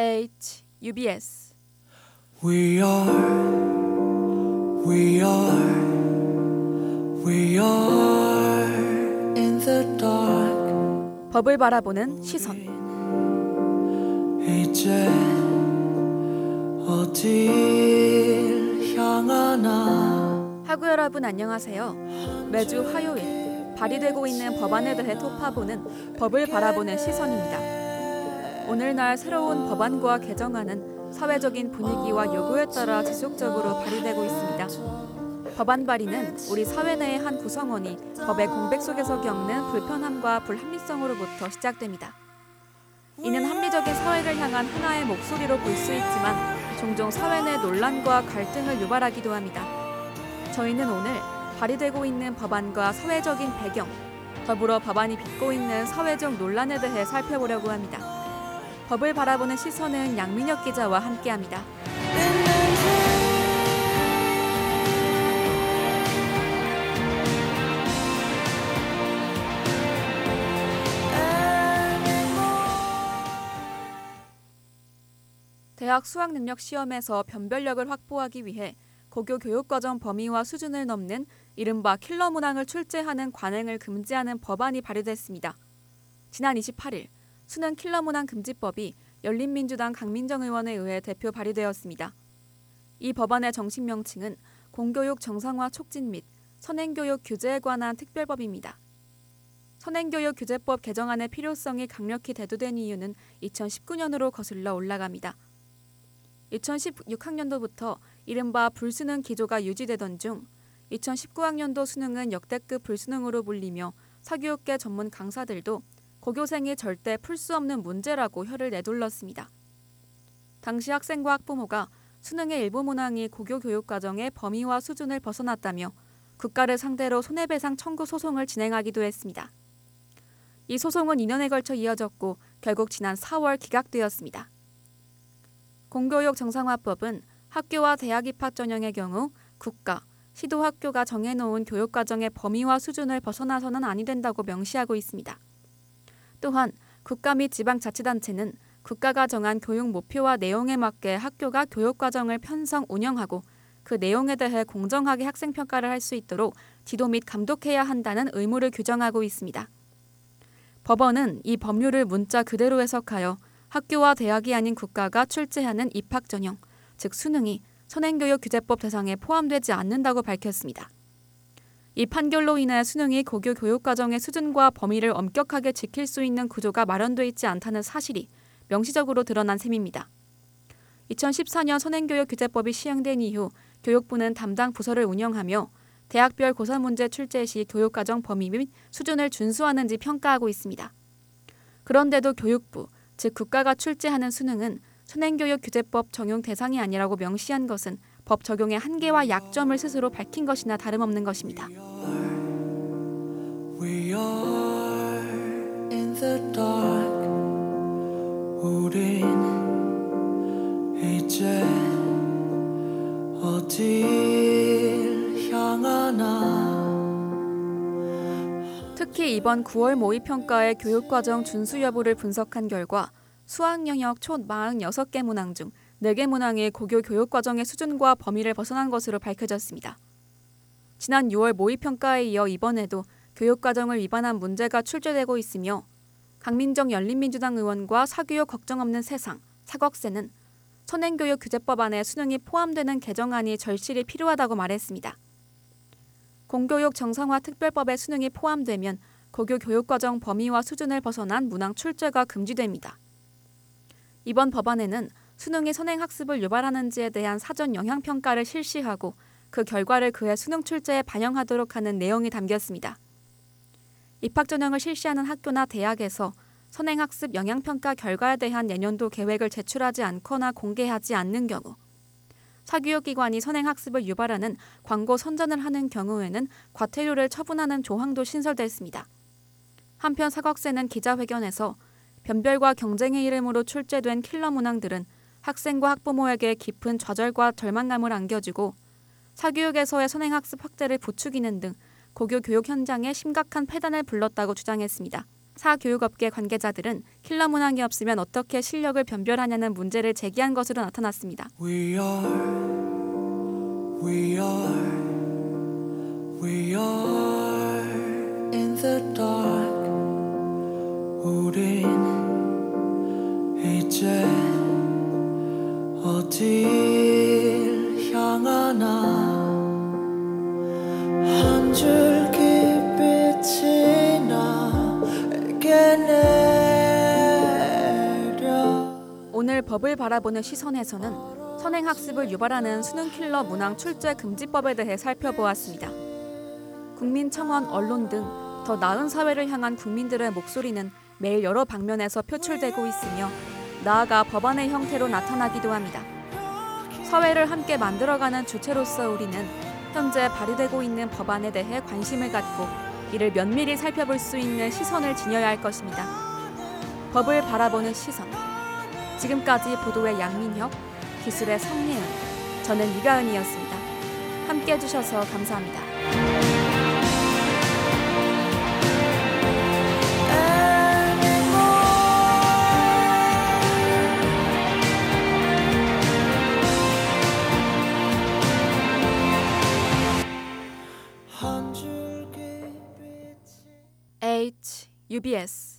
UBS We are in the dark. 법을 바라보는 시선. 이제 어딜 향하나. 학우 여러분 안녕하세요. 매주 화요일 발의되고 있는 법안에 대해 토파보는 법을 바라보는 시선입니다. 오늘날 새로운 법안과 개정안은 사회적인 분위기와 요구에 따라 지속적으로 발의되고 있습니다. 법안 발의는 우리 사회 내의 한 구성원이 법의 공백 속에서 겪는 불편함과 불합리성으로부터 시작됩니다. 이는 합리적인 사회를 향한 하나의 목소리로 볼 수 있지만 종종 사회 내 논란과 갈등을 유발하기도 합니다. 저희는 오늘 발의되고 있는 법안과 사회적인 배경, 더불어 법안이 빚고 있는 사회적 논란에 대해 살펴보려고 합니다. 법을 바라보는 시선은 양민혁 기자와 함께합니다. 대학 수학능력 시험에서 변별력을 확보하기 위해 고교 교육과정 범위와 수준을 넘는 이른바 킬러 문항을 출제하는 관행을 금지하는 법안이 발의됐습니다. 지난 28일 수능 킬러 문항 금지법이 열린민주당 강민정 의원에 의해 대표 발의되었습니다. 이 법안의 정식 명칭은 공교육 정상화 촉진 및 선행교육 규제에 관한 특별법입니다. 선행교육 규제법 개정안의 필요성이 강력히 대두된 이유는 2019년으로 거슬러 올라갑니다. 2016학년도부터 이른바 불수능 기조가 유지되던 중 2019학년도 수능은 역대급 불수능으로 불리며 사교육계 전문 강사들도 고교생이 절대 풀 수 없는 문제라고 혀를 내둘렀습니다. 당시 학생과 학부모가 수능의 일부 문항이 고교 교육과정의 범위와 수준을 벗어났다며 국가를 상대로 손해배상 청구 소송을 진행하기도 했습니다. 이 소송은 2년에 걸쳐 이어졌고 결국 지난 4월 기각되었습니다. 공교육 정상화법은 학교와 대학 입학 전형의 경우 국가, 시도학교가 정해놓은 교육과정의 범위와 수준을 벗어나서는 아니 된다고 명시하고 있습니다. 또한 국가 및 지방자치단체는 국가가 정한 교육 목표와 내용에 맞게 학교가 교육과정을 편성 운영하고 그 내용에 대해 공정하게 학생평가를 할 수 있도록 지도 및 감독해야 한다는 의무를 규정하고 있습니다. 법원은 이 법률을 문자 그대로 해석하여 학교와 대학이 아닌 국가가 출제하는 입학 전형, 즉 수능이 선행교육 규제법 대상에 포함되지 않는다고 밝혔습니다. 이 판결로 인해 수능이 고교 교육과정의 수준과 범위를 엄격하게 지킬 수 있는 구조가 마련돼 있지 않다는 사실이 명시적으로 드러난 셈입니다. 2014년 선행교육 규제법이 시행된 이후 교육부는 담당 부서를 운영하며 대학별 고사 문제 출제 시 교육과정 범위 및 수준을 준수하는지 평가하고 있습니다. 그런데도 교육부, 즉 국가가 출제하는 수능은 선행교육 규제법 적용 대상이 아니라고 명시한 것은 법 적용의 한계와 약점을 스스로 밝힌 것이나 다름없는 것입니다. We are in the dark. 우린 이제 어딜 향하나. 특히 이번 9월 모의평가의 교육과정 준수 여부를 분석한 결과 수학 영역 총 46개 문항 중 4개 문항이 고교 교육과정의 수준과 범위를 벗어난 것으로 밝혀졌습니다. 지난 6월 모의평가에 이어 이번에도 교육과정을 위반한 문제가 출제되고 있으며 강민정 열린민주당 의원과 사교육 걱정 없는 세상, 사걱세는 선행교육 규제법 안에 수능이 포함되는 개정안이 절실히 필요하다고 말했습니다. 공교육 정상화 특별법에 수능이 포함되면 고교 교육과정 범위와 수준을 벗어난 문항 출제가 금지됩니다. 이번 법안에는 수능이 선행학습을 유발하는지에 대한 사전 영향평가를 실시하고 그 결과를 그해 수능 출제에 반영하도록 하는 내용이 담겼습니다. 입학 전형을 실시하는 학교나 대학에서 선행학습 영향평가 결과에 대한 내년도 계획을 제출하지 않거나 공개하지 않는 경우, 사교육기관이 선행학습을 유발하는 광고 선전을 하는 경우에는 과태료를 처분하는 조항도 신설됐습니다. 한편 사걱세는 기자회견에서 변별과 경쟁의 이름으로 출제된 킬러 문항들은 학생과 학부모에게 깊은 좌절과 절망감을 안겨주고 사교육에서의 선행학습 확대를 부추기는 등 고교 교육 현장에 심각한 폐단을 불렀다고 주장했습니다. 사교육업계 관계자들은 킬러 문항이 없으면 어떻게 실력을 변별하냐는 문제를 제기한 것으로 나타났습니다. We are in the dark. 우린 이제 어딜 향하나. 한 줄기 빛이 나에게 내려. 오늘 법을 바라보는 시선에서는 선행학습을 유발하는 수능킬러 문항 출제 금지법에 대해 살펴보았습니다. 국민청원, 언론 등 더 나은 사회를 향한 국민들의 목소리는 매일 여러 방면에서 표출되고 있으며 나아가 법안의 형태로 나타나기도 합니다. 사회를 함께 만들어가는 주체로서 우리는 현재 발의되고 있는 법안에 대해 관심을 갖고 이를 면밀히 살펴볼 수 있는 시선을 지녀야 할 것입니다. 법을 바라보는 시선. 지금까지 보도의 양민혁, 기술의 성예은, 저는 이가은이었습니다. 함께 해주셔서 감사합니다. UBS